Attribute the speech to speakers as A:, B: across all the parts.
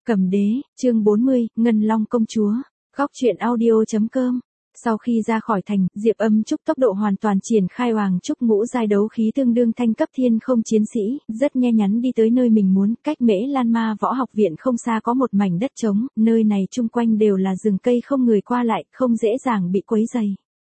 A: Cầm đế, chương 40, Ngân Long công chúa. Góc truyện audio.com. Sau khi ra khỏi thành, Diệp Âm Trúc tốc độ hoàn toàn triển khai Hoàng Trúc ngũ giai đấu khí tương đương thanh cấp thiên không chiến sĩ, rất nhe nhắn đi tới nơi mình muốn, cách Mễ Lan Ma Võ Học Viện không xa có một mảnh đất trống, nơi này chung quanh đều là rừng cây không người qua lại, không dễ dàng bị quấy rầy.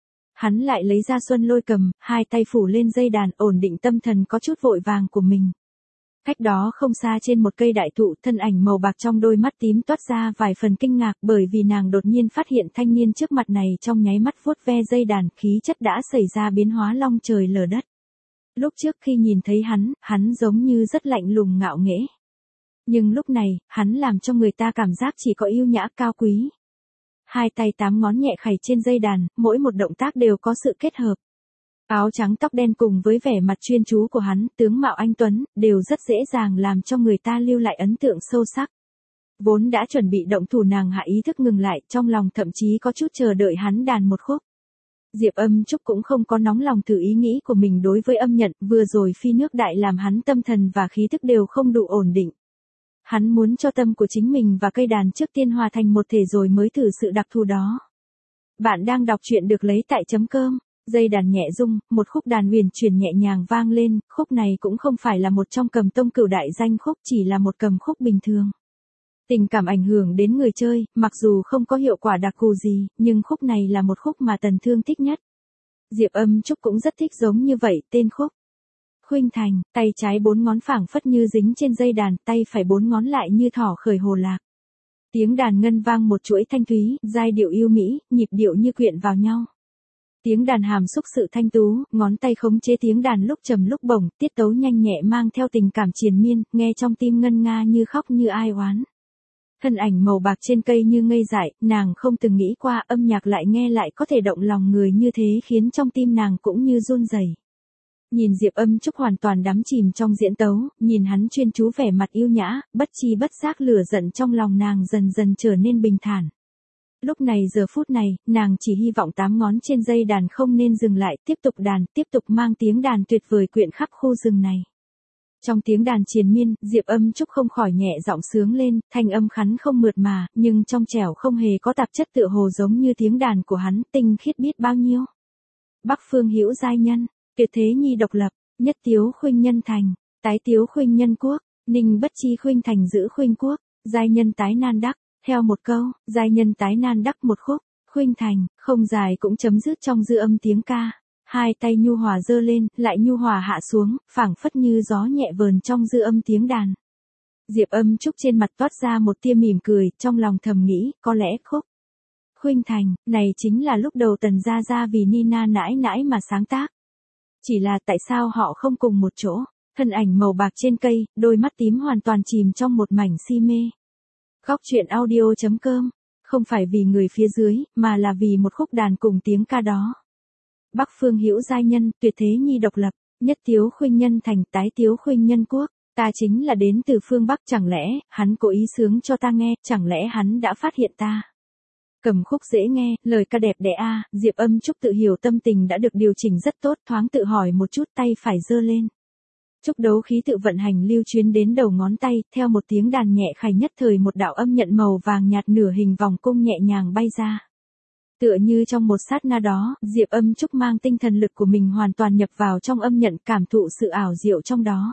A: Hắn lại lấy ra Xuân Lôi Cầm, hai tay phủ lên dây đàn, ổn định tâm thần có chút vội vàng của mình. Cách đó không xa trên một cây đại thụ, thân ảnh màu bạc trong đôi mắt tím toát ra vài phần kinh ngạc, bởi vì nàng đột nhiên phát hiện thanh niên trước mặt này trong nháy mắt vuốt ve dây đàn, khí chất đã xảy ra biến hóa long trời lở đất. Lúc trước khi nhìn thấy hắn giống như rất lạnh lùng ngạo nghễ. Nhưng lúc này, hắn làm cho người ta cảm giác chỉ có yêu nhã cao quý. Hai tay 8 ngón nhẹ khày trên dây đàn, mỗi một động tác đều có sự kết hợp. Áo trắng tóc đen cùng với vẻ mặt chuyên chú của hắn, tướng mạo anh tuấn, đều rất dễ dàng làm cho người ta lưu lại ấn tượng sâu sắc. Vốn đã chuẩn bị động thủ, nàng hạ ý thức ngừng lại, trong lòng thậm chí có chút chờ đợi hắn đàn một khúc. Diệp Âm Trúc cũng không có nóng lòng thử ý nghĩ của mình đối với Âm Nhận, vừa rồi phi nước đại làm hắn tâm thần và khí thức đều không đủ ổn định. Hắn muốn cho tâm của chính mình và cây đàn trước tiên hòa thành một thể rồi mới thử sự đặc thù đó. Bạn đang đọc truyện được lấy tại .com. Dây đàn nhẹ rung, một khúc đàn huyền chuyển nhẹ nhàng vang lên, khúc này cũng không phải là một trong cầm tông cửu đại danh khúc, chỉ là một cầm khúc bình thường. Tình cảm ảnh hưởng đến người chơi, mặc dù không có hiệu quả đặc thù gì, nhưng khúc này là một khúc mà Tần Thương thích nhất. Diệp Âm Trúc cũng rất thích giống như vậy, tên khúc. Khuynh Thành, tay trái 4 ngón phảng phất như dính trên dây đàn, tay phải 4 ngón lại như thỏ khởi hồ lạc. Tiếng đàn ngân vang một chuỗi thanh thúy, giai điệu yêu mỹ, nhịp điệu như quyện vào nhau. Tiếng đàn hàm xúc sự thanh tú, ngón tay khống chế tiếng đàn lúc trầm lúc bổng, tiết tấu nhanh nhẹ mang theo tình cảm triền miên, nghe trong tim ngân nga như khóc như ai oán. Thân ảnh màu bạc trên cây như ngây dại, nàng không từng nghĩ qua âm nhạc lại nghe lại có thể động lòng người như thế, khiến trong tim nàng cũng như run rẩy. Nhìn Diệp Âm Trúc hoàn toàn đắm chìm trong diễn tấu, nhìn hắn chuyên chú vẻ mặt yêu nhã, bất chi bất giác lửa giận trong lòng nàng dần dần trở nên bình thản. Lúc này giờ phút này, nàng chỉ hy vọng 8 ngón trên dây đàn không nên dừng lại, tiếp tục đàn, tiếp tục mang tiếng đàn tuyệt vời quyện khắp khu rừng này. Trong tiếng đàn triền miên, Diệp Âm Trúc không khỏi nhẹ giọng sướng lên, thanh âm khắn không mượt mà, nhưng trong trẻo không hề có tạp chất, tựa hồ giống như tiếng đàn của hắn, tinh khiết biết bao nhiêu. Bắc phương hữu giai nhân, tuyệt thế nhi độc lập, nhất tiếu khuynh nhân thành, tái tiếu khuynh nhân quốc, ninh bất chi khuynh thành giữ khuynh quốc, giai nhân tái nan đắc. Theo một câu, giai nhân tái nan đắc một khúc, khuynh thành, không dài cũng chấm dứt trong dư âm tiếng ca. Hai tay nhu hòa giơ lên, lại nhu hòa hạ xuống, phảng phất như gió nhẹ vờn trong dư âm tiếng đàn. Diệp Âm Trúc trên mặt toát ra một tia mỉm cười, trong lòng thầm nghĩ, có lẽ khúc khuynh thành, này chính là lúc đầu Tần Gia Gia vì Nina nãi nãi mà sáng tác. Chỉ là tại sao họ không cùng một chỗ, thân ảnh màu bạc trên cây, đôi mắt tím hoàn toàn chìm trong một mảnh si mê. Góc truyện audio.com, không phải vì người phía dưới, mà là vì một khúc đàn cùng tiếng ca đó. Bắc phương hữu giai nhân, tuyệt thế nhi độc lập, nhất tiếu khuynh nhân thành, tái tiếu khuynh nhân quốc, ta chính là đến từ phương Bắc, chẳng lẽ, hắn cố ý sướng cho ta nghe, chẳng lẽ hắn đã phát hiện ta. Cầm khúc dễ nghe, lời ca đẹp đẽ a. Diệp Âm Trúc tự hiểu tâm tình đã được điều chỉnh rất tốt, thoáng tự hỏi một chút, tay phải giơ lên. Trúc đấu khí tự vận hành lưu chuyến đến đầu ngón tay, theo một tiếng đàn nhẹ khải nhất thời một đạo âm nhận màu vàng nhạt nửa hình vòng cung nhẹ nhàng bay ra. Tựa như trong một sát na đó, Diệp Âm Trúc mang tinh thần lực của mình hoàn toàn nhập vào trong âm nhận, cảm thụ sự ảo diệu trong đó.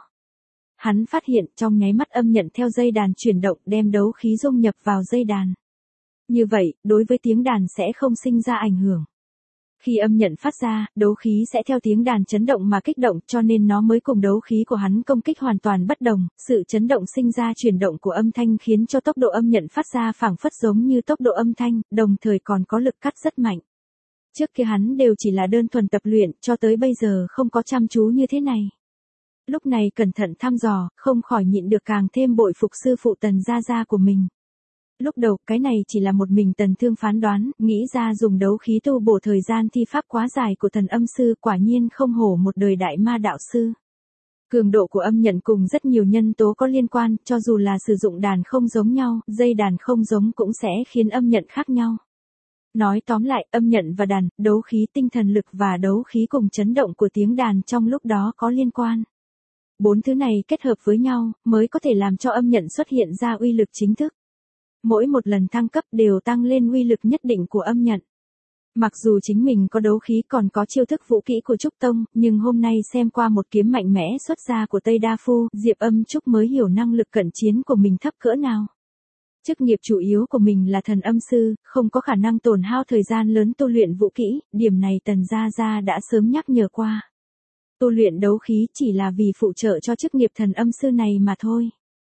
A: Hắn phát hiện trong nháy mắt âm nhận theo dây đàn chuyển động, đem đấu khí dung nhập vào dây đàn. Như vậy, đối với tiếng đàn sẽ không sinh ra ảnh hưởng. Khi âm nhận phát ra, đấu khí sẽ theo tiếng đàn chấn động mà kích động, cho nên nó mới cùng đấu khí của hắn công kích hoàn toàn bất đồng, sự chấn động sinh ra chuyển động của âm thanh khiến cho tốc độ âm nhận phát ra phảng phất giống như tốc độ âm thanh, đồng thời còn có lực cắt rất mạnh. Trước kia hắn đều chỉ là đơn thuần tập luyện, cho tới bây giờ không có chăm chú như thế này. Lúc này cẩn thận thăm dò, không khỏi nhịn được càng thêm bội phục sư phụ Tần Gia Gia của mình. Lúc đầu, cái này chỉ là một mình Tần Thương phán đoán, nghĩ ra dùng đấu khí tu bổ thời gian thi pháp quá dài của Thần Âm Sư, quả nhiên không hổ một đời đại ma đạo sư. Cường độ của âm nhận cùng rất nhiều nhân tố có liên quan, cho dù là sử dụng đàn không giống nhau, dây đàn không giống cũng sẽ khiến âm nhận khác nhau. Nói tóm lại, âm nhận và đàn, đấu khí tinh thần lực và đấu khí cùng chấn động của tiếng đàn trong lúc đó có liên quan. 4 thứ này kết hợp với nhau, mới có thể làm cho âm nhận xuất hiện ra uy lực chính thức. Mỗi một lần thăng cấp đều tăng lên uy lực nhất định của âm nhận. Mặc dù chính mình có đấu khí còn có chiêu thức vũ kỹ của Trúc Tông, nhưng hôm nay xem qua một kiếm mạnh mẽ xuất ra của Tây Đa Phu, Diệp Âm Trúc mới hiểu năng lực cận chiến của mình thấp cỡ nào. Chức nghiệp chủ yếu của mình là thần âm sư, không có khả năng tổn hao thời gian lớn tu luyện vũ kỹ, điểm này Tần Gia Gia đã sớm nhắc nhở qua. Tu luyện đấu khí chỉ là vì phụ trợ cho chức nghiệp thần âm sư này mà thôi.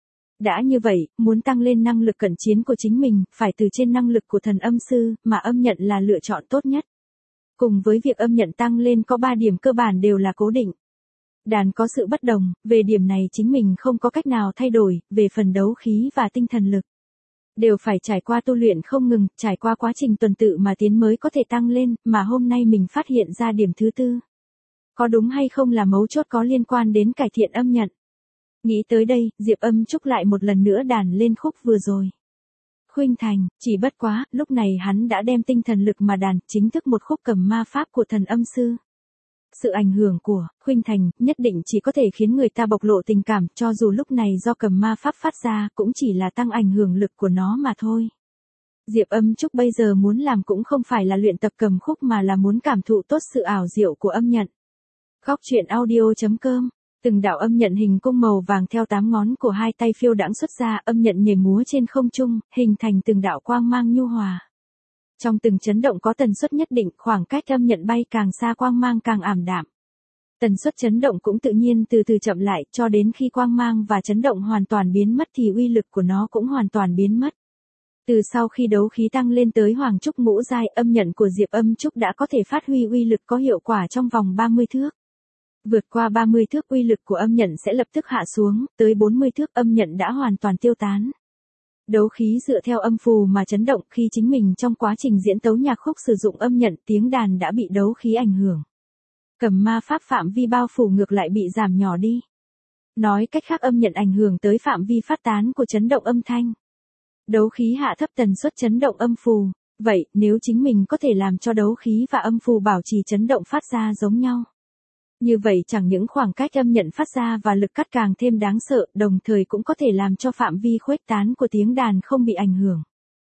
A: Đã như vậy, muốn tăng lên năng lực cận chiến của chính mình, phải từ trên năng lực của thần âm sư, mà âm nhận là lựa chọn tốt nhất. Cùng với việc âm nhận tăng lên có 3 điểm cơ bản đều là cố định. Đàn có sự bất đồng, về điểm này chính mình không có cách nào thay đổi, về phần đấu khí và tinh thần lực. Đều phải trải qua tu luyện không ngừng, trải qua quá trình tuần tự mà tiến mới có thể tăng lên, mà hôm nay mình phát hiện ra điểm thứ tư. Có đúng hay không là mấu chốt có liên quan đến cải thiện âm nhận. Nghĩ tới đây, Diệp Âm Trúc lại một lần nữa đàn lên khúc vừa rồi. Khuynh Thành, chỉ bất quá, lúc này hắn đã đem tinh thần lực mà đàn chính thức một khúc cầm ma pháp của thần âm sư. Sự ảnh hưởng của Khuynh Thành nhất định chỉ có thể khiến người ta bộc lộ tình cảm, cho dù lúc này do cầm ma pháp phát ra cũng chỉ là tăng ảnh hưởng lực của nó mà thôi. Diệp Âm Trúc bây giờ muốn làm cũng không phải là luyện tập cầm khúc mà là muốn cảm thụ tốt sự ảo diệu của âm nhận. Góc truyện audio.com. Từng đạo âm nhận hình cung màu vàng theo 8 ngón của hai tay phiêu đãng xuất ra, âm nhận nhảy múa trên không trung, hình thành từng đạo quang mang nhu hòa. Trong từng chấn động có tần suất nhất định, khoảng cách âm nhận bay càng xa quang mang càng ảm đạm. Tần suất chấn động cũng tự nhiên từ từ chậm lại, cho đến khi quang mang và chấn động hoàn toàn biến mất thì uy lực của nó cũng hoàn toàn biến mất. Từ sau khi đấu khí tăng lên tới Hoàng Trúc ngũ giai, âm nhận của Diệp Âm Trúc đã có thể phát huy uy lực có hiệu quả trong vòng 30 thước. Vượt qua 30 thước uy lực của âm nhận sẽ lập tức hạ xuống, tới 40 thước âm nhận đã hoàn toàn tiêu tán. Đấu khí dựa theo âm phù mà chấn động, khi chính mình trong quá trình diễn tấu nhạc khúc sử dụng âm nhận, tiếng đàn đã bị đấu khí ảnh hưởng. Cầm ma pháp phạm vi bao phủ ngược lại bị giảm nhỏ đi. Nói cách khác, âm nhận ảnh hưởng tới phạm vi phát tán của chấn động âm thanh. Đấu khí hạ thấp tần suất chấn động âm phù. Vậy, nếu chính mình có thể làm cho đấu khí và âm phù bảo trì chấn động phát ra giống nhau. Như vậy chẳng những khoảng cách âm nhận phát ra và lực cắt càng thêm đáng sợ, đồng thời cũng có thể làm cho phạm vi khuếch tán của tiếng đàn không bị ảnh hưởng.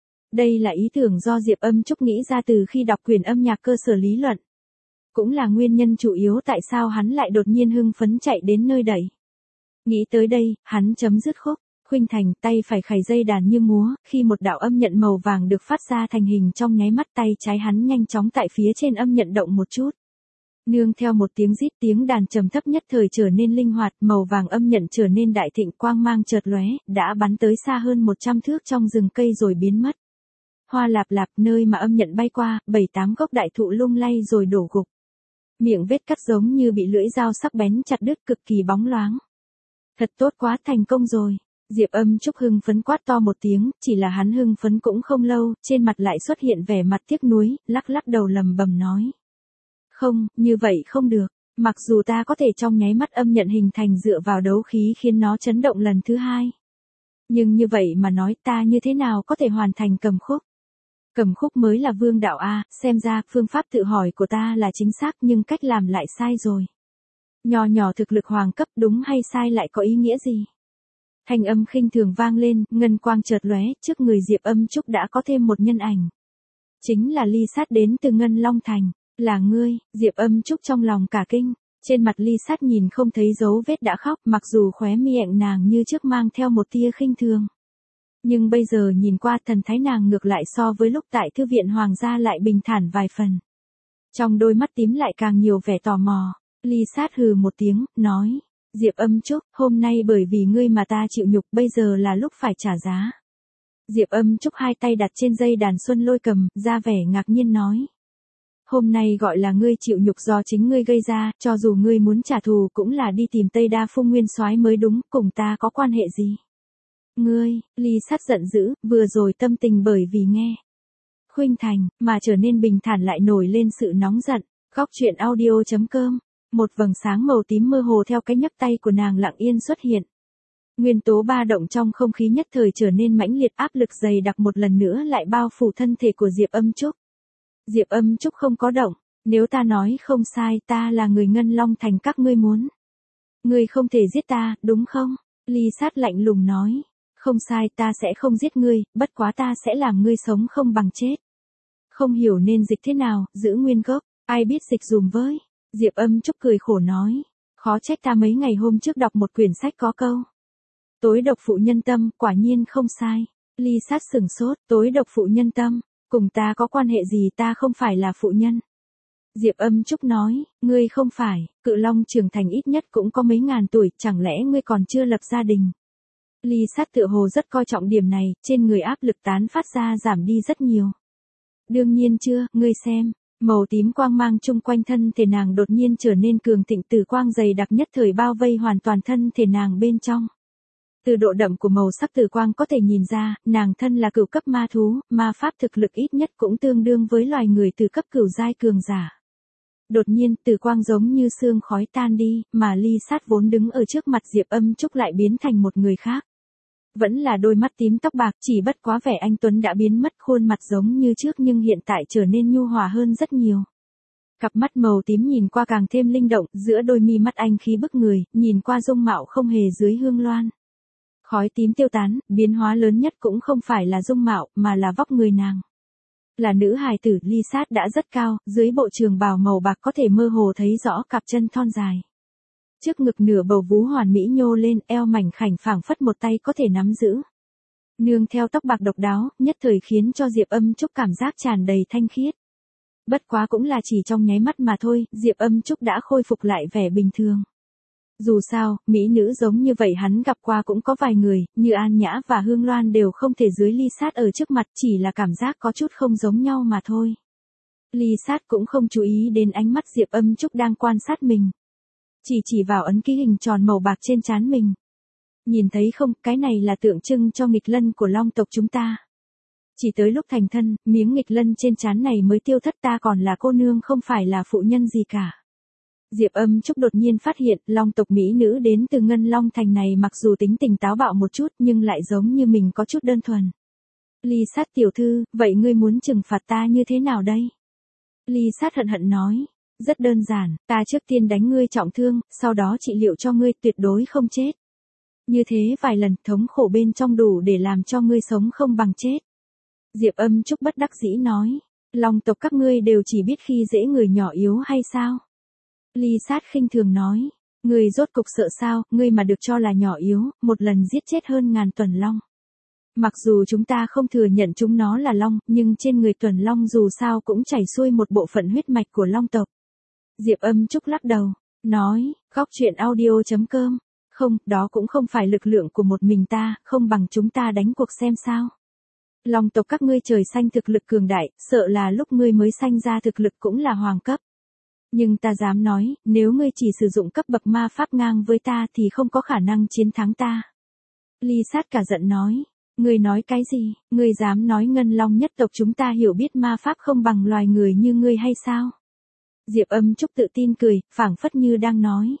A: Đây là ý tưởng do Diệp Âm Trúc nghĩ ra từ khi đọc quyển âm nhạc cơ sở lý luận. Cũng là nguyên nhân chủ yếu tại sao hắn lại đột nhiên hưng phấn chạy đến nơi đẩy. Nghĩ tới đây, hắn chấm dứt khúc. Khuynh Thành tay phải khày dây đàn như múa, khi một đạo âm nhận màu vàng được phát ra thành hình trong nháy mắt, tay trái hắn nhanh chóng tại phía trên âm nhận động một chút. Nương theo một tiếng rít, tiếng đàn trầm thấp nhất thời trở nên linh hoạt, màu vàng âm nhận trở nên đại thịnh, quang mang chợt lóe, đã bắn tới xa hơn 100 thước trong rừng cây rồi biến mất. Hoa lạp lạp, nơi mà âm nhận bay qua, 7-8 gốc đại thụ lung lay rồi đổ gục. Miệng vết cắt giống như bị lưỡi dao sắc bén chặt đứt, cực kỳ bóng loáng. Thật tốt quá, thành công rồi. Diệp Âm Trúc hưng phấn quát to một tiếng, chỉ là hắn hưng phấn cũng không lâu, trên mặt lại xuất hiện vẻ mặt tiếc nuối, lắc lắc đầu lầm bầm nói. Không, như vậy không được, mặc dù ta có thể trong nháy mắt âm nhận hình thành dựa vào đấu khí khiến nó chấn động lần thứ hai. Nhưng như vậy mà nói, ta như thế nào có thể hoàn thành cầm khúc? Cầm khúc mới là vương đạo A, xem ra phương pháp tự hỏi của ta là chính xác nhưng cách làm lại sai rồi. Nho nhỏ thực lực hoàng cấp, đúng hay sai lại có ý nghĩa gì? Thanh âm khinh thường vang lên, ngân quang chợt lóe, trước người Diệp Âm Trúc đã có thêm một nhân ảnh. Chính là Ly Sát đến từ Ngân Long Thành. Là ngươi, Diệp Âm Trúc trong lòng cả kinh, trên mặt Ly Sát nhìn không thấy dấu vết đã khóc, mặc dù khóe miệng nàng như trước mang theo một tia khinh thường. Nhưng bây giờ nhìn qua, thần thái nàng ngược lại so với lúc tại thư viện hoàng gia lại bình thản vài phần. Trong đôi mắt tím lại càng nhiều vẻ tò mò, Ly Sát hừ một tiếng, nói, Diệp Âm Trúc, hôm nay bởi vì ngươi mà ta chịu nhục, bây giờ là lúc phải trả giá. Diệp Âm Trúc hai tay đặt trên dây đàn xuân lôi cầm, ra vẻ ngạc nhiên nói. Hôm nay gọi là ngươi chịu nhục do chính ngươi gây ra, cho dù ngươi muốn trả thù cũng là đi tìm Tây Đa Phu Nguyên Soái mới đúng, cùng ta có quan hệ gì? Ngươi, Ly Sát giận dữ, vừa rồi tâm tình bởi vì nghe Khuynh Thành mà trở nên bình thản lại nổi lên sự nóng giận. Góc truyện audio.com. Một vầng sáng màu tím mơ hồ theo cái nhấc tay của nàng lặng yên xuất hiện. Nguyên tố ba động trong không khí nhất thời trở nên mãnh liệt, áp lực dày đặc một lần nữa lại bao phủ thân thể của Diệp Âm Trúc. Diệp Âm Trúc không có động, nếu ta nói không sai, ta là người Ngân Long Thành các ngươi muốn. Ngươi không thể giết ta, đúng không? Ly Sát lạnh lùng nói. Không sai, ta sẽ không giết ngươi, bất quá ta sẽ làm ngươi sống không bằng chết. Không hiểu nên dịch thế nào, giữ nguyên gốc, ai biết dịch dùm với. Diệp Âm Trúc cười khổ nói. Khó trách ta mấy ngày hôm trước đọc một quyển sách có câu. Tối độc phụ nhân tâm, quả nhiên không sai. Ly Sát sửng sốt, tối độc phụ nhân tâm, cùng ta có quan hệ gì, ta không phải là phụ nhân. Diệp Âm Trúc nói, ngươi không phải, Cự Long trưởng thành ít nhất cũng có mấy ngàn tuổi, chẳng lẽ ngươi còn chưa lập gia đình. Ly Sát tựa hồ rất coi trọng điểm này, trên người áp lực tán phát ra giảm đi rất nhiều. Đương nhiên chưa, ngươi xem, màu tím quang mang chung quanh thân thể nàng đột nhiên trở nên cường thịnh, từ quang dày đặc nhất thời bao vây hoàn toàn thân thể nàng bên trong. Từ độ đậm của màu sắc từ quang có thể nhìn ra, nàng thân là cửu cấp ma thú, ma pháp thực lực ít nhất cũng tương đương với loài người từ cấp cửu giai cường giả. Đột nhiên, từ quang giống như sương khói tan đi, mà Ly Sát vốn đứng ở trước mặt Diệp Âm Trúc lại biến thành một người khác. Vẫn là đôi mắt tím tóc bạc, chỉ bất quá vẻ anh tuấn đã biến mất, khuôn mặt giống như trước nhưng hiện tại trở nên nhu hòa hơn rất nhiều. Cặp mắt màu tím nhìn qua càng thêm linh động, giữa đôi mi mắt anh khí bức người, nhìn qua dung mạo không hề dưới hương loan. Khói tím tiêu tán, biến hóa lớn nhất cũng không phải là dung mạo, mà là vóc người nàng. Là nữ hài tử, Ly Sát đã rất cao, dưới bộ trường bào màu bạc có thể mơ hồ thấy rõ cặp chân thon dài. Trước ngực nửa bầu vú hoàn mỹ nhô lên, eo mảnh khảnh phảng phất một tay có thể nắm giữ. Nương theo tóc bạc độc đáo, nhất thời khiến cho Diệp Âm Trúc cảm giác tràn đầy thanh khiết. Bất quá cũng là chỉ trong nháy mắt mà thôi, Diệp Âm Trúc đã khôi phục lại vẻ bình thường. Dù sao, mỹ nữ giống như vậy hắn gặp qua cũng có vài người, như An Nhã và Hương Loan đều không thể dưới Ly Sát ở trước mặt, chỉ là cảm giác có chút không giống nhau mà thôi. Ly Sát cũng không chú ý đến ánh mắt Diệp Âm Trúc đang quan sát mình. Chỉ vào ấn ký hình tròn màu bạc trên trán mình. Nhìn thấy không, cái này là tượng trưng cho nghịch lân của Long tộc chúng ta. Chỉ tới lúc thành thân, miếng nghịch lân trên trán này mới tiêu thất, ta còn là cô nương không phải là phụ nhân gì cả. Diệp Âm Trúc đột nhiên phát hiện, Long tộc mỹ nữ đến từ Ngân Long Thành này mặc dù tính tình táo bạo một chút nhưng lại giống như mình có chút đơn thuần. Ly Sát tiểu thư, vậy ngươi muốn trừng phạt ta như thế nào đây? Ly Sát hận hận nói. Rất đơn giản, ta trước tiên đánh ngươi trọng thương, sau đó trị liệu cho ngươi, tuyệt đối không chết. Như thế vài lần, thống khổ bên trong đủ để làm cho ngươi sống không bằng chết. Diệp Âm Trúc bất đắc dĩ nói, Long tộc các ngươi đều chỉ biết khi dễ người nhỏ yếu hay sao? Ly Sát khinh thường nói, ngươi rốt cục sợ sao, ngươi mà được cho là nhỏ yếu, một lần giết chết hơn ngàn tuần long. Mặc dù chúng ta không thừa nhận chúng nó là long, nhưng trên người tuần long dù sao cũng chảy xuôi một bộ phận huyết mạch của long tộc. Diệp Âm Trúc lắc đầu, nói, góc truyện audio.com, không, đó cũng không phải lực lượng của một mình ta, không bằng chúng ta đánh cuộc xem sao. Long tộc các ngươi trời xanh thực lực cường đại, sợ là lúc ngươi mới sanh ra thực lực cũng là hoàng cấp. Nhưng ta dám nói, nếu ngươi chỉ sử dụng cấp bậc ma pháp ngang với ta thì không có khả năng chiến thắng ta. Ly Sát cả giận nói, ngươi nói cái gì, ngươi dám nói Ngân Long nhất tộc chúng ta hiểu biết ma pháp không bằng loài người như ngươi hay sao? Diệp Âm Trúc tự tin cười, phảng phất như đang nói.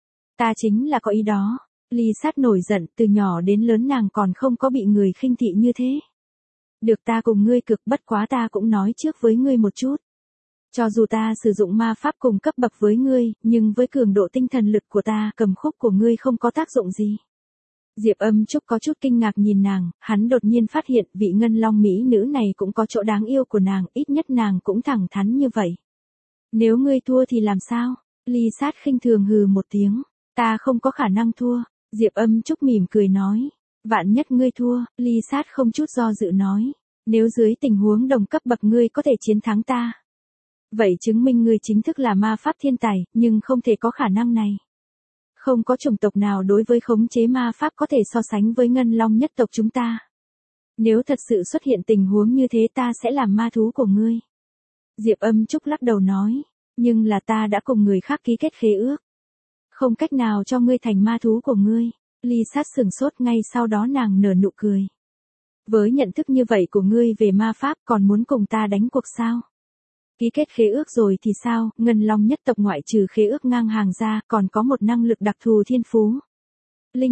A: Ta chính là có ý đó. Ly Sát nổi giận, từ nhỏ đến lớn nàng còn không có bị người khinh thị như thế. Được, ta cùng ngươi cực, bất quá ta cũng nói trước với ngươi một chút. Cho dù ta sử dụng ma pháp cùng cấp bậc với ngươi, nhưng với cường độ tinh thần lực của ta, cầm khúc của ngươi không có tác dụng gì. Diệp Âm Trúc có chút kinh ngạc nhìn nàng, hắn đột nhiên phát hiện vị Ngân Long mỹ nữ này cũng có chỗ đáng yêu của nàng, ít nhất nàng cũng thẳng thắn như vậy. Nếu ngươi thua thì làm sao? Ly Sát khinh thường hừ một tiếng. Ta không có khả năng thua. Diệp Âm Trúc mỉm cười nói. Vạn nhất ngươi thua, Ly Sát không chút do dự nói. Nếu dưới tình huống đồng cấp bậc ngươi có thể chiến thắng ta. Vậy chứng minh ngươi chính thức là ma pháp thiên tài, nhưng không thể có khả năng này. Không có chủng tộc nào đối với khống chế ma pháp có thể so sánh với Ngân Long nhất tộc chúng ta. Nếu thật sự xuất hiện tình huống như thế ta sẽ làm ma thú của ngươi. Diệp Âm Trúc lắc đầu nói, nhưng là ta đã cùng người khác ký kết khế ước. Không cách nào cho ngươi thành ma thú của ngươi. Ly Sát sửng sốt, ngay sau đó nàng nở nụ cười. Với nhận thức như vậy của ngươi về ma pháp còn muốn cùng ta đánh cuộc sao? Ký kết khế ước rồi thì sao, Ngân Long nhất tộc ngoại trừ khế ước ngang hàng ra còn có một năng lực đặc thù thiên phú. Linh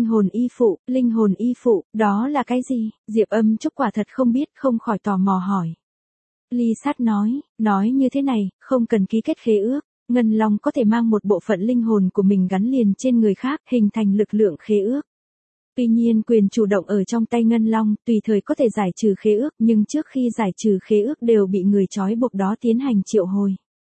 A: hồn y phụ, đó là cái gì? Diệp Âm Trúc quả thật không biết, không khỏi tò mò hỏi. Ly Sát nói như thế này, không cần ký kết khế ước, Ngân Long có thể mang một bộ phận linh hồn của mình gắn liền trên người khác, hình thành lực lượng khế ước. Tuy nhiên quyền chủ động ở trong tay Ngân Long, tùy thời có thể giải trừ khế ước, nhưng trước khi giải trừ khế ước đều bị người trói buộc đó tiến hành triệu hồi.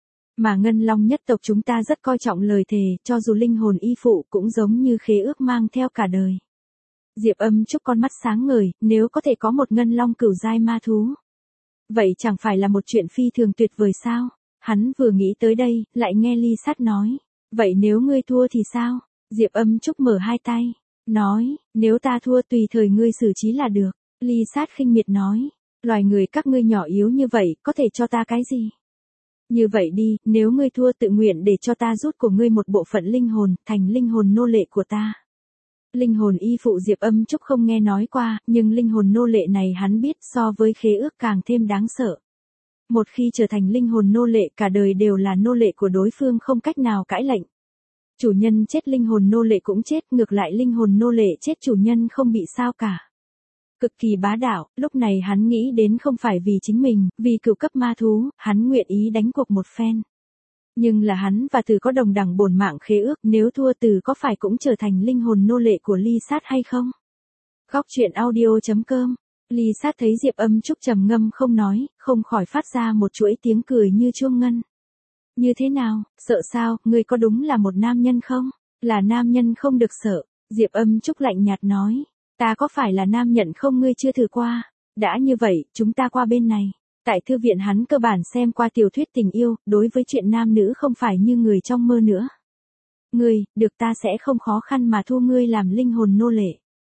A: Mà Ngân Long nhất tộc chúng ta rất coi trọng lời thề, cho dù linh hồn y phụ cũng giống như khế ước mang theo cả đời. Diệp Âm Trúc con mắt sáng ngời, nếu có thể có một Ngân Long cửu giai ma thú. Vậy chẳng phải là một chuyện phi thường tuyệt vời sao? Hắn vừa nghĩ tới đây, lại nghe Ly Sát nói. Vậy nếu ngươi thua thì sao? Diệp Âm Trúc mở hai tay. Nói, nếu ta thua tùy thời ngươi xử trí là được. Ly Sát khinh miệt nói. Loài người các ngươi nhỏ yếu như vậy, có thể cho ta cái gì? Như vậy đi, nếu ngươi thua tự nguyện để cho ta rút của ngươi một bộ phận linh hồn, thành linh hồn nô lệ của ta. Linh hồn y phụ Diệp Âm Trúc không nghe nói qua, nhưng linh hồn nô lệ này hắn biết so với khế ước càng thêm đáng sợ. Một khi trở thành linh hồn nô lệ cả đời đều là nô lệ của đối phương không cách nào cãi lệnh. Chủ nhân chết linh hồn nô lệ cũng chết, ngược lại linh hồn nô lệ chết chủ nhân không bị sao cả. Cực kỳ bá đạo, lúc này hắn nghĩ đến không phải vì chính mình, vì cửu cấp ma thú, hắn nguyện ý đánh cuộc một phen. Nhưng là hắn và Từ có đồng đẳng bổn mạng khế ước, nếu thua Từ có phải cũng trở thành linh hồn nô lệ của Ly Sát hay không? Góc truyện audio.com. Ly Sát thấy Diệp Âm Trúc trầm ngâm không nói, không khỏi phát ra một chuỗi tiếng cười như chuông ngân. Như thế nào, sợ sao, ngươi có đúng là một nam nhân không? Là nam nhân không được sợ. Diệp Âm Trúc lạnh nhạt nói. Ta có phải là nam nhận không, ngươi chưa thử qua? Đã như vậy, chúng ta qua bên này. Tại thư viện hắn cơ bản xem qua tiểu thuyết tình yêu, đối với chuyện nam nữ không phải như người trong mơ nữa. Ngươi, được ta sẽ không khó khăn mà thu ngươi làm linh hồn nô lệ.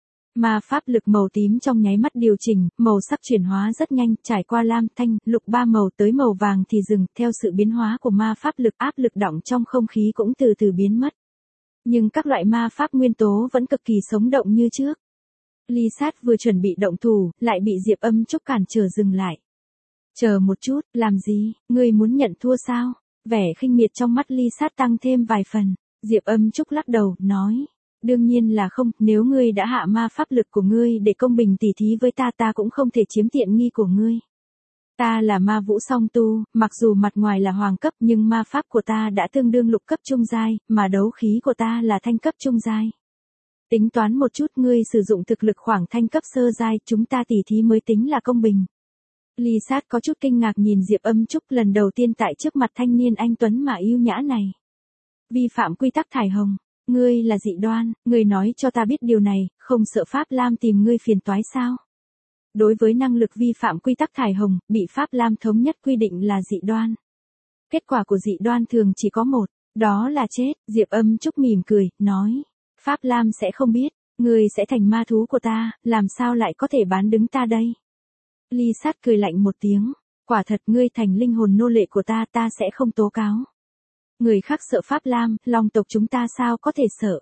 A: Ma pháp lực màu tím trong nháy mắt điều chỉnh, màu sắc chuyển hóa rất nhanh, trải qua lam, thanh, lục ba màu tới màu vàng thì dừng, theo sự biến hóa của ma pháp lực áp lực đọng trong không khí cũng từ từ biến mất. Nhưng các loại ma pháp nguyên tố vẫn cực kỳ sống động như trước. Ly Sát vừa chuẩn bị động thủ, lại bị Diệp Âm Trúc cản trở dừng lại. Chờ một chút, làm gì, ngươi muốn nhận thua sao? Vẻ khinh miệt trong mắt Ly Sát tăng thêm vài phần. Diệp Âm Trúc lắc đầu, nói. Đương nhiên là không, nếu ngươi đã hạ ma pháp lực của ngươi để công bình tỉ thí với ta, ta cũng không thể chiếm tiện nghi của ngươi. Ta là ma vũ song tu, mặc dù mặt ngoài là hoàng cấp nhưng ma pháp của ta đã tương đương lục cấp trung giai, mà đấu khí của ta là thanh cấp trung giai. Tính toán một chút, ngươi sử dụng thực lực khoảng thanh cấp sơ giai, chúng ta tỉ thí mới tính là công bình. Ly Sát có chút kinh ngạc nhìn Diệp Âm Trúc lần đầu tiên tại trước mặt thanh niên anh tuấn mà yêu nhã này. Vi phạm quy tắc thải hồng, ngươi là dị đoan, ngươi nói cho ta biết điều này, không sợ Pháp Lam tìm ngươi phiền toái sao? Đối với năng lực vi phạm quy tắc thải hồng, bị Pháp Lam thống nhất quy định là dị đoan. Kết quả của dị đoan thường chỉ có một, đó là chết. Diệp Âm Trúc mỉm cười, nói. Pháp Lam sẽ không biết, ngươi sẽ thành ma thú của ta, làm sao lại có thể bán đứng ta đây? Ly Sát cười lạnh một tiếng, quả thật ngươi thành linh hồn nô lệ của ta, ta sẽ không tố cáo. Người khác sợ Pháp Lam, Long tộc chúng ta sao có thể sợ?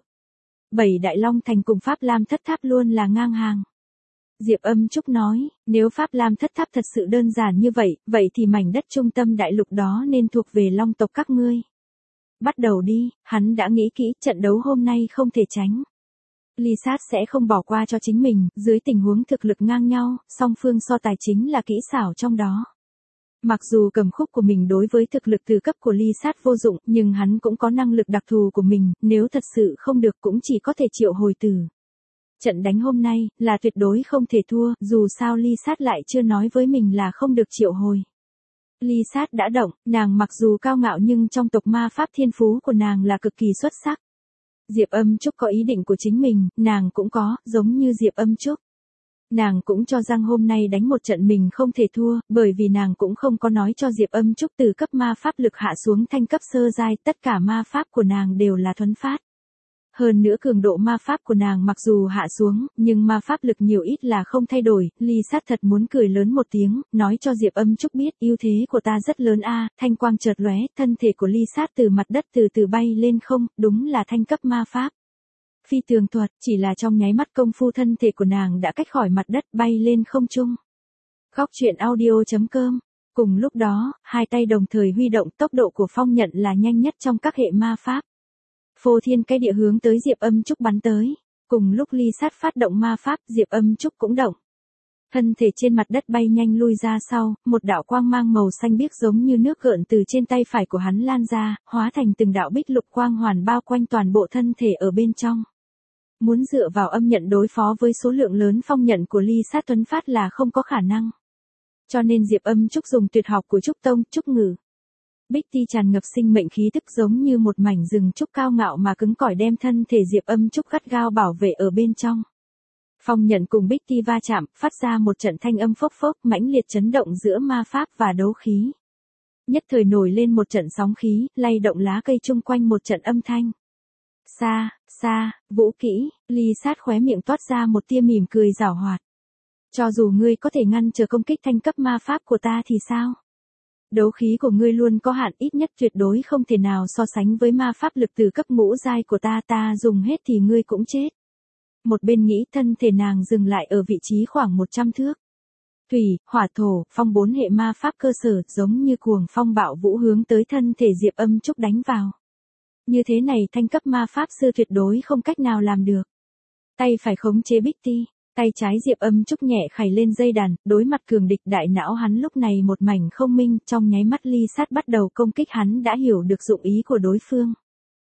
A: 7 đại Long thành cùng Pháp Lam thất tháp luôn là ngang hàng. Diệp Âm Trúc nói, nếu Pháp Lam thất tháp thật sự đơn giản như vậy, vậy thì mảnh đất trung tâm đại lục đó nên thuộc về Long tộc các ngươi. Bắt đầu đi, hắn đã nghĩ kỹ, trận đấu hôm nay không thể tránh. Ly Sát sẽ không bỏ qua cho chính mình, dưới tình huống thực lực ngang nhau, song phương so tài chính là kỹ xảo trong đó. Mặc dù cầm khúc của mình đối với thực lực từ cấp của Ly Sát vô dụng, nhưng hắn cũng có năng lực đặc thù của mình, nếu thật sự không được cũng chỉ có thể triệu hồi tử. Trận đánh hôm nay, là tuyệt đối không thể thua, dù sao Ly Sát lại chưa nói với mình là không được triệu hồi. Ly Sát đã động, nàng mặc dù cao ngạo nhưng trong tộc ma pháp thiên phú của nàng là cực kỳ xuất sắc. Diệp Âm Trúc có ý định của chính mình, nàng cũng có, giống như Diệp Âm Trúc. Nàng cũng cho rằng hôm nay đánh một trận mình không thể thua, bởi vì nàng cũng không có nói cho Diệp Âm Trúc từ cấp ma pháp lực hạ xuống thanh cấp sơ giai, tất cả ma pháp của nàng đều là thuần phát. Hơn nữa cường độ ma pháp của nàng mặc dù hạ xuống, nhưng ma pháp lực nhiều ít là không thay đổi. Ly Sát thật muốn cười lớn một tiếng, nói cho Diệp Âm Trúc biết ưu thế của ta rất lớn a. Thanh quang chợt lóe, thân thể của Ly Sát từ mặt đất từ từ bay lên không, đúng là thanh cấp ma pháp. Phi tường thuật, chỉ là trong nháy mắt công phu thân thể của nàng đã cách khỏi mặt đất bay lên không trung. Góc truyện audio.com. Cùng lúc đó, hai tay đồng thời huy động, tốc độ của Phong Nhận là nhanh nhất trong các hệ ma pháp. Phô thiên cái địa hướng tới Diệp Âm Trúc bắn tới. Cùng lúc Ly Sát phát động ma pháp, Diệp Âm Trúc cũng động. Thân thể trên mặt đất bay nhanh lui ra sau, một đạo quang mang màu xanh biếc giống như nước gợn từ trên tay phải của hắn lan ra, hóa thành từng đạo bích lục quang hoàn bao quanh toàn bộ thân thể ở bên trong. Muốn dựa vào âm nhận đối phó với số lượng lớn phong nhận của Ly Sát Tuấn Phát là không có khả năng. Cho nên Diệp Âm Trúc dùng tuyệt học của Trúc Tông, Trúc Ngự. Bích Ti tràn ngập sinh mệnh khí tức giống như một mảnh rừng trúc cao ngạo mà cứng cỏi đem thân thể Diệp Âm Trúc gắt gao bảo vệ ở bên trong. Phong nhận cùng Bích Ti va chạm, phát ra một trận thanh âm phốc phốc mãnh liệt chấn động giữa ma pháp và đấu khí. Nhất thời nổi lên một trận sóng khí, lay động lá cây chung quanh một trận âm thanh. Xa, xa, vũ kỹ, Ly Sát khóe miệng toát ra một tia mỉm cười giảo hoạt. Cho dù ngươi có thể ngăn trở công kích thanh cấp ma pháp của ta thì sao? Đấu khí của ngươi luôn có hạn, ít nhất tuyệt đối không thể nào so sánh với ma pháp lực từ cấp ngũ giai của ta dùng hết thì ngươi cũng chết. Một bên nghĩ, thân thể nàng dừng lại ở vị trí khoảng 100 thước. Thủy, hỏa thổ, phong 4 hệ ma pháp cơ sở giống như cuồng phong bạo vũ hướng tới thân thể Diệp Âm Trúc đánh vào. Như thế này thanh cấp ma pháp sư tuyệt đối không cách nào làm được. Tay phải khống chế Bích Ti, tay trái Diệp Âm Trúc nhẹ khày lên dây đàn, đối mặt cường địch đại não hắn lúc này một mảnh không minh, trong nháy mắt Ly Sát bắt đầu công kích hắn đã hiểu được dụng ý của đối phương.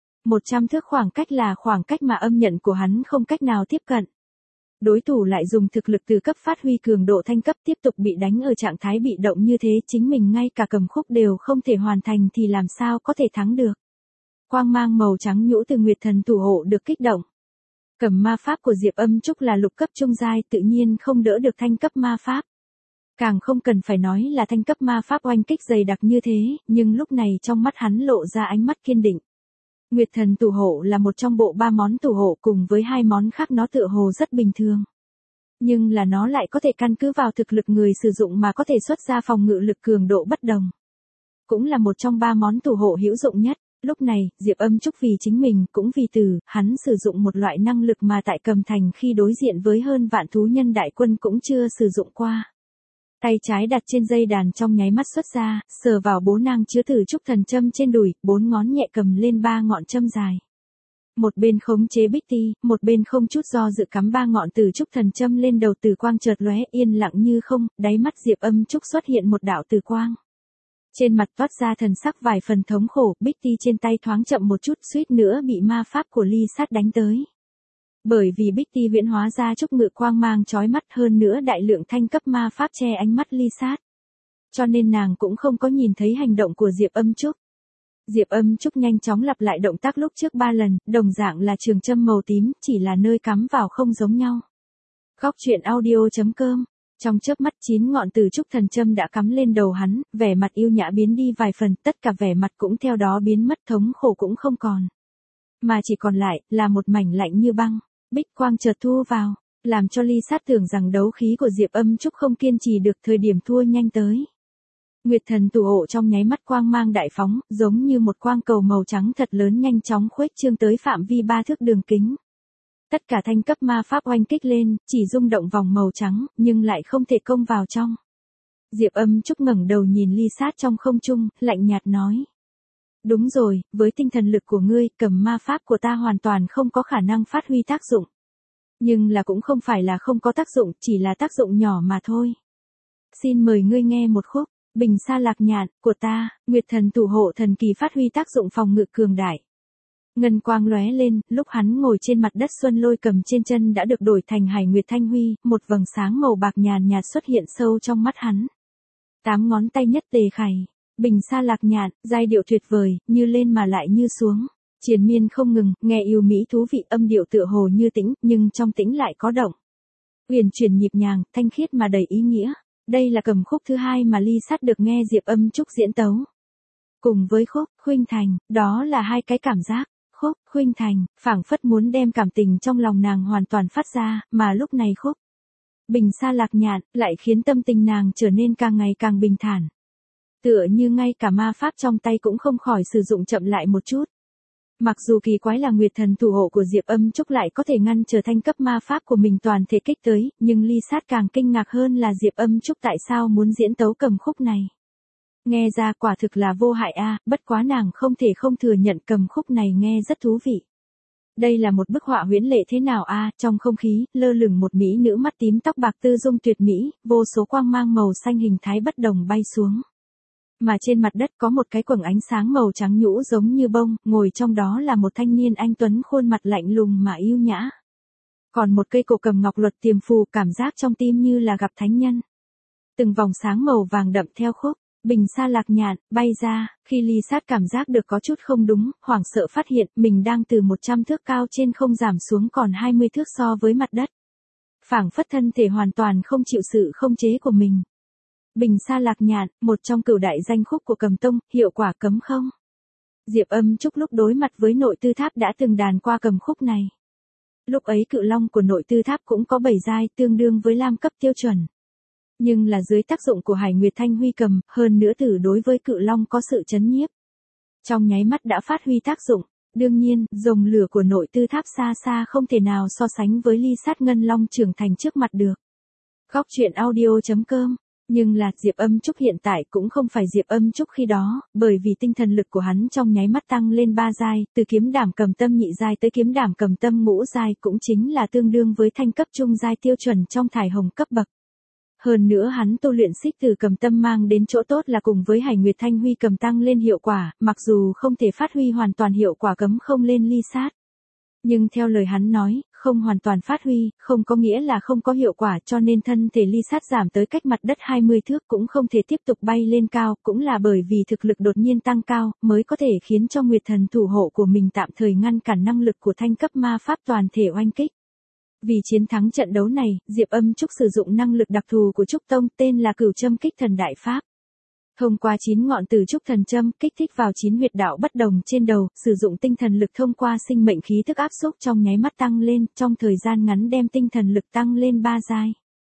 A: 100 thước khoảng cách là khoảng cách mà âm nhận của hắn không cách nào tiếp cận. Đối thủ lại dùng thực lực từ cấp phát huy cường độ thanh cấp tiếp tục bị đánh ở trạng thái bị động như thế, chính mình ngay cả cầm khúc đều không thể hoàn thành thì làm sao có thể thắng được. Quang mang màu trắng nhũ từ Nguyệt Thần thủ hộ được kích động. Cầm ma pháp của Diệp Âm Trúc là lục cấp trung giai, tự nhiên không đỡ được thanh cấp ma pháp. Càng không cần phải nói là thanh cấp ma pháp oanh kích dày đặc như thế, nhưng lúc này trong mắt hắn lộ ra ánh mắt kiên định. Nguyệt Thần thủ hộ là một trong bộ 3 món thủ hộ, cùng với 2 món khác nó tựa hồ rất bình thường. Nhưng là nó lại có thể căn cứ vào thực lực người sử dụng mà có thể xuất ra phòng ngự lực cường độ bất đồng. Cũng là một trong 3 món thủ hộ hữu dụng nhất. Lúc này, Diệp Âm Trúc vì chính mình, cũng vì Tử, hắn sử dụng một loại năng lực mà tại Cầm Thành khi đối diện với hơn vạn thú nhân đại quân cũng chưa sử dụng qua. Tay trái đặt trên dây đàn trong nháy mắt xuất ra, sờ vào bố nang chứa Tử Trúc Thần Châm trên đùi, 4 ngón nhẹ cầm lên 3 ngọn châm dài. Một bên khống chế Bích Ti, một bên không chút do dự cắm 3 ngọn Tử Trúc Thần Châm lên đầu, tử quang chợt lóe, yên lặng như không, đáy mắt Diệp Âm Trúc xuất hiện một đạo tử quang. Trên mặt toát ra thần sắc vài phần thống khổ, Bích Ti trên tay thoáng chậm một chút, suýt nữa bị ma pháp của Ly Sát đánh tới. Bởi vì Bích Ti huyễn hóa ra Trúc Ngự quang mang chói mắt, hơn nữa đại lượng thanh cấp ma pháp che ánh mắt Ly Sát. Cho nên nàng cũng không có nhìn thấy hành động của Diệp Âm Trúc. Diệp Âm Trúc nhanh chóng lặp lại động tác lúc trước 3 lần, đồng dạng là trường châm màu tím, chỉ là nơi cắm vào không giống nhau. Góc truyện audio.com. Trong chớp mắt 9 ngọn Tử Trúc Thần Châm đã cắm lên đầu hắn, vẻ mặt yêu nhã biến đi vài phần, tất cả vẻ mặt cũng theo đó biến mất, thống khổ cũng không còn. Mà chỉ còn lại, là một mảnh lạnh như băng. Bích quang chợt thu vào, làm cho Ly Sát tưởng rằng đấu khí của Diệp Âm Trúc không kiên trì được, thời điểm thua nhanh tới. Nguyệt Thần thủ hộ trong nháy mắt quang mang đại phóng, giống như một quang cầu màu trắng thật lớn nhanh chóng khuếch trương tới phạm vi 3 thước đường kính. Tất cả thanh cấp ma pháp oanh kích lên, chỉ rung động vòng màu trắng, nhưng lại không thể công vào trong. Diệp Âm Trúc ngẩng đầu nhìn Ly Sát trong không trung, lạnh nhạt nói. Đúng rồi, với tinh thần lực của ngươi, cầm ma pháp của ta hoàn toàn không có khả năng phát huy tác dụng. Nhưng là cũng không phải là không có tác dụng, chỉ là tác dụng nhỏ mà thôi. Xin mời ngươi nghe một khúc, Bình Sa Lạc Nhạn, của ta, Nguyệt Thần thủ hộ thần kỳ phát huy tác dụng phòng ngự cường đại. Ngân quang lóe lên, lúc hắn ngồi trên mặt đất, Xuân Lôi cầm trên chân đã được đổi thành Hải Nguyệt Thanh Huy, một vầng sáng màu bạc nhàn nhạt xuất hiện sâu trong mắt hắn. 8 ngón tay nhất tề khày, Bình Sa Lạc Nhạn, giai điệu tuyệt vời, như lên mà lại như xuống. Triền miên không ngừng, nghe yêu mỹ thú vị, âm điệu tựa hồ như tĩnh, nhưng trong tĩnh lại có động. Uyển chuyển nhịp nhàng, thanh khiết mà đầy ý nghĩa. Đây là cầm khúc thứ 2 mà Ly Sát được nghe Diệp Âm Trúc diễn tấu. Cùng với khúc Khuynh Thành, đó là 2 cái cảm giác. Khúc Khuynh Thành, phảng phất muốn đem cảm tình trong lòng nàng hoàn toàn phát ra, mà lúc này khúc Bình Sa Lạc Nhạn lại khiến tâm tình nàng trở nên càng ngày càng bình thản. Tựa như ngay cả ma pháp trong tay cũng không khỏi sử dụng chậm lại một chút. Mặc dù kỳ quái là Nguyệt Thần thủ hộ của Diệp Âm Trúc lại có thể ngăn trở thanh cấp ma pháp của mình toàn thể kích tới, nhưng Ly Sát càng kinh ngạc hơn là Diệp Âm Trúc tại sao muốn diễn tấu cầm khúc này. Nghe ra quả thực là vô hại a, bất quá nàng không thể không thừa nhận cầm khúc này nghe rất thú vị. Đây là một bức họa huyễn lệ thế nào a, trong không khí, lơ lửng một mỹ nữ mắt tím tóc bạc tư dung tuyệt mỹ, vô số quang mang màu xanh hình thái bất đồng bay xuống. Mà trên mặt đất có một cái quầng ánh sáng màu trắng nhũ giống như bông, ngồi trong đó là một thanh niên anh tuấn khuôn mặt lạnh lùng mà yêu nhã. Còn một cây cổ cầm ngọc luật tiềm phù, cảm giác trong tim như là gặp thánh nhân. Từng vòng sáng màu vàng đậm theo khúc, bình sa lạc nhạn, bay ra, khi ly sát cảm giác được có chút không đúng, hoảng sợ phát hiện mình đang từ 100 thước cao trên không giảm xuống còn 20 thước so với mặt đất. Phảng phất thân thể hoàn toàn không chịu sự không chế của mình. Bình sa lạc nhạn, một trong cửu đại danh khúc của Cầm Tông, hiệu quả cấm không. Diệp Âm Trúc lúc đối mặt với Nội Tư Tháp đã từng đàn qua cầm khúc này. Lúc ấy cự long của Nội Tư Tháp cũng có 7 giai, tương đương với lam cấp tiêu chuẩn. Nhưng là dưới tác dụng của Hải Nguyệt Thanh Huy cầm, hơn nữa tử đối với cự long có sự chấn nhiếp. Trong nháy mắt đã phát huy tác dụng, đương nhiên, rồng lửa của Nội Tư Tháp xa xa không thể nào so sánh với ly sát ngân long trưởng thành trước mặt được. Góc truyện audio.com. Nhưng là Diệp Âm Trúc hiện tại cũng không phải Diệp Âm Trúc khi đó, bởi vì tinh thần lực của hắn trong nháy mắt tăng lên 3 giai, từ kiếm đảm cầm tâm nhị giai tới kiếm đảm cầm tâm ngũ giai, cũng chính là tương đương với thanh cấp trung giai tiêu chuẩn trong thải hồng cấp bậc. Hơn nữa hắn tu luyện xích từ cầm tâm mang đến chỗ tốt là cùng với Hải Nguyệt Thanh Huy cầm tăng lên hiệu quả, mặc dù không thể phát huy hoàn toàn hiệu quả cấm không lên ly sát. Nhưng theo lời hắn nói, không hoàn toàn phát huy, không có nghĩa là không có hiệu quả, cho nên thân thể ly sát giảm tới cách mặt đất 20 thước cũng không thể tiếp tục bay lên cao, cũng là bởi vì thực lực đột nhiên tăng cao, mới có thể khiến cho Nguyệt Thần thủ hộ của mình tạm thời ngăn cản năng lực của thanh cấp ma pháp toàn thể oanh kích. Vì chiến thắng trận đấu này, Diệp Âm Trúc sử dụng năng lực đặc thù của Trúc Tông tên là Cửu Châm Kích Thần Đại Pháp. Thông qua 9 ngọn từ trúc thần châm kích thích vào 9 huyệt đạo bất đồng trên đầu, sử dụng tinh thần lực thông qua sinh mệnh khí tức áp xúc trong nháy mắt tăng lên, trong thời gian ngắn đem tinh thần lực tăng lên 3 giai.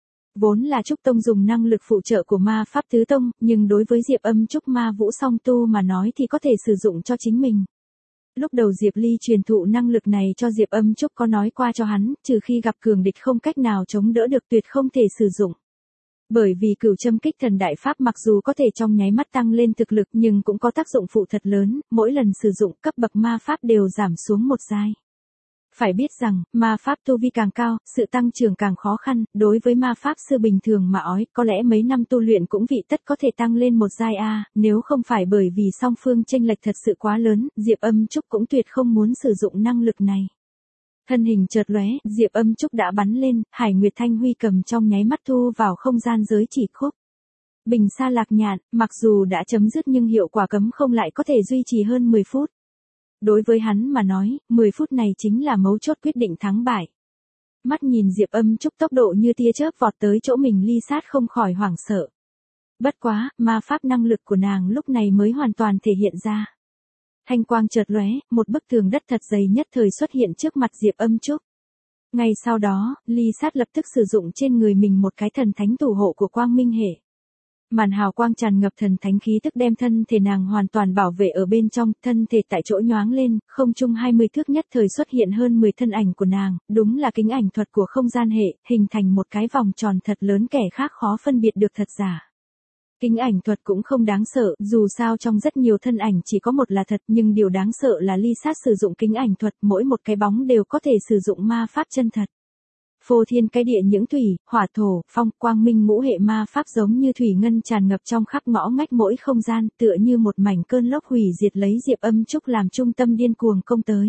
A: Vốn là Trúc Tông dùng năng lực phụ trợ của ma pháp tứ tông, nhưng đối với Diệp Âm Trúc ma vũ song tu mà nói thì có thể sử dụng cho chính mình. Lúc đầu Diệp Ly truyền thụ năng lực này cho Diệp Âm Trúc có nói qua cho hắn, trừ khi gặp cường địch không cách nào chống đỡ được tuyệt không thể sử dụng. Bởi vì Cửu Châm Kích Thần Đại Pháp mặc dù có thể trong nháy mắt tăng lên thực lực nhưng cũng có tác dụng phụ thật lớn, mỗi lần sử dụng cấp bậc ma pháp đều giảm xuống một giai. Phải biết rằng, ma pháp tu vi càng cao, sự tăng trưởng càng khó khăn, đối với ma pháp sư bình thường mà nói, có lẽ mấy năm tu luyện cũng vị tất có thể tăng lên một giai A, nếu không phải bởi vì song phương chênh lệch thật sự quá lớn, Diệp Âm Trúc cũng tuyệt không muốn sử dụng năng lực này. Thân hình chợt lóe, Diệp Âm Trúc đã bắn lên, Hải Nguyệt Thanh Huy cầm trong nháy mắt thu vào không gian giới chỉ khúc. Bình sa lạc nhạn, mặc dù đã chấm dứt nhưng hiệu quả cấm không lại có thể duy trì hơn 10 phút. Đối với hắn mà nói, 10 phút này chính là mấu chốt quyết định thắng bại. Mắt nhìn Diệp Âm Trúc tốc độ như tia chớp vọt tới chỗ mình ly sát không khỏi hoảng sợ. Bất quá, ma pháp năng lực của nàng lúc này mới hoàn toàn thể hiện ra. Thanh quang chợt lóe, một bức tường đất thật dày nhất thời xuất hiện trước mặt Diệp Âm Trúc. Ngay sau đó, ly sát lập tức sử dụng trên người mình một cái thần thánh thủ hộ của quang minh hệ. Màn hào quang tràn ngập thần thánh khí tức đem thân thể nàng hoàn toàn bảo vệ ở bên trong, thân thể tại chỗ nhoáng lên, không trung 20 thước nhất thời xuất hiện hơn 10 thân ảnh của nàng, đúng là kính ảnh thuật của không gian hệ, hình thành một cái vòng tròn thật lớn kẻ khác khó phân biệt được thật giả. Kính ảnh thuật cũng không đáng sợ, dù sao trong rất nhiều thân ảnh chỉ có một là thật, nhưng điều đáng sợ là ly sát sử dụng kính ảnh thuật, mỗi một cái bóng đều có thể sử dụng ma pháp chân thật. Phô thiên cái địa những thủy, hỏa thổ, phong, quang minh ngũ hệ ma pháp giống như thủy ngân tràn ngập trong khắp ngõ ngách mỗi không gian, tựa như một mảnh cơn lốc hủy diệt lấy Diệp Âm Trúc làm trung tâm điên cuồng công tới.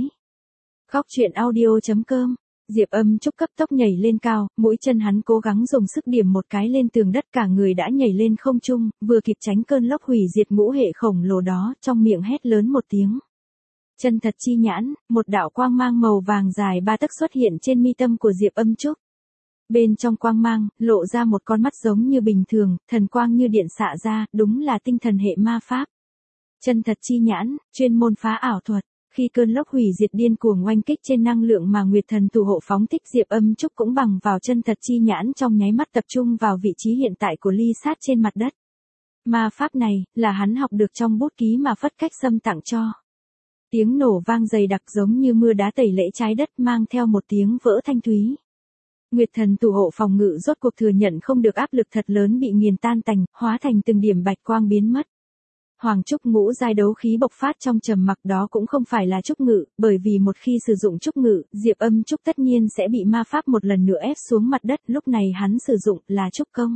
A: Góc truyện audio.com. Diệp Âm Trúc cấp tốc nhảy lên cao, mũi chân hắn cố gắng dùng sức điểm một cái lên tường đất, cả người đã nhảy lên không trung, vừa kịp tránh cơn lốc hủy diệt ngũ hệ khổng lồ đó, trong miệng hét lớn một tiếng. Chân thật chi nhãn, một đạo quang mang màu vàng dài 3 tấc xuất hiện trên mi tâm của Diệp Âm Trúc. Bên trong quang mang, lộ ra một con mắt giống như bình thường, thần quang như điện xạ ra, đúng là tinh thần hệ ma pháp. Chân thật chi nhãn, chuyên môn phá ảo thuật. Khi cơn lốc hủy diệt điên cuồng oanh kích trên năng lượng mà Nguyệt Thần thủ hộ phóng thích, Diệp Âm Trúc cũng bằng vào chân thật chi nhãn trong nháy mắt tập trung vào vị trí hiện tại của ly sát trên mặt đất. Ma pháp này, là hắn học được trong bút ký mà Phất Cách Sâm tặng cho. Tiếng nổ vang dày đặc giống như mưa đá tẩy lễ trái đất mang theo một tiếng vỡ thanh thúy. Nguyệt Thần thủ hộ phòng ngự rốt cuộc thừa nhận không được áp lực thật lớn bị nghiền tan tành, hóa thành từng điểm bạch quang biến mất. Hoàng trúc ngũ giai đấu khí bộc phát trong trầm mặc, đó cũng không phải là trúc ngự, bởi vì một khi sử dụng trúc ngự, Diệp Âm Trúc tất nhiên sẽ bị ma pháp một lần nữa ép xuống mặt đất, lúc này hắn sử dụng là trúc công.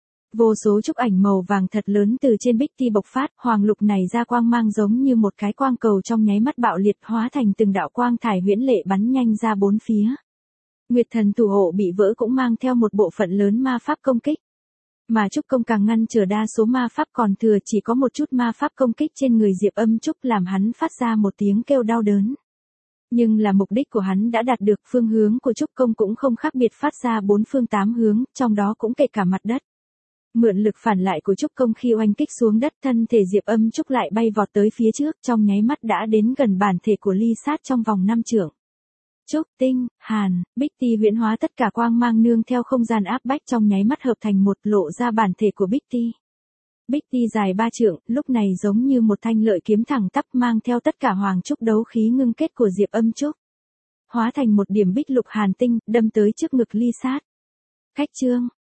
A: Vô số trúc ảnh màu vàng thật lớn từ trên bích ti bộc phát, hoàng lục này ra quang mang giống như một cái quang cầu trong nháy mắt bạo liệt, hóa thành từng đạo quang thải huyễn lệ bắn nhanh ra bốn phía. Nguyệt thần thủ hộ bị vỡ cũng mang theo một bộ phận lớn ma pháp công kích. Mà Trúc Công càng ngăn trở đa số ma pháp còn thừa chỉ có một chút ma pháp công kích trên người Diệp Âm Trúc làm hắn phát ra một tiếng kêu đau đớn. Nhưng là mục đích của hắn đã đạt được, phương hướng của Trúc Công cũng không khác biệt phát ra bốn phương tám hướng, trong đó cũng kể cả mặt đất. Mượn lực phản lại của Trúc Công khi oanh kích xuống đất, thân thể Diệp Âm Trúc lại bay vọt tới phía trước, trong nháy mắt đã đến gần bản thể của Ly Sát trong vòng 5 trượng. Trúc, Tinh, Hàn, Bích Ti huyễn hóa tất cả quang mang nương theo không gian áp bách trong nháy mắt hợp thành một, lộ ra bản thể của Bích Ti. Bích Ti dài 3 trượng, lúc này giống như một thanh lợi kiếm thẳng tắp mang theo tất cả hoàng trúc đấu khí ngưng kết của Diệp Âm Trúc. Hóa thành một điểm bích lục hàn tinh, đâm tới trước ngực Ly Sát. Khách trương,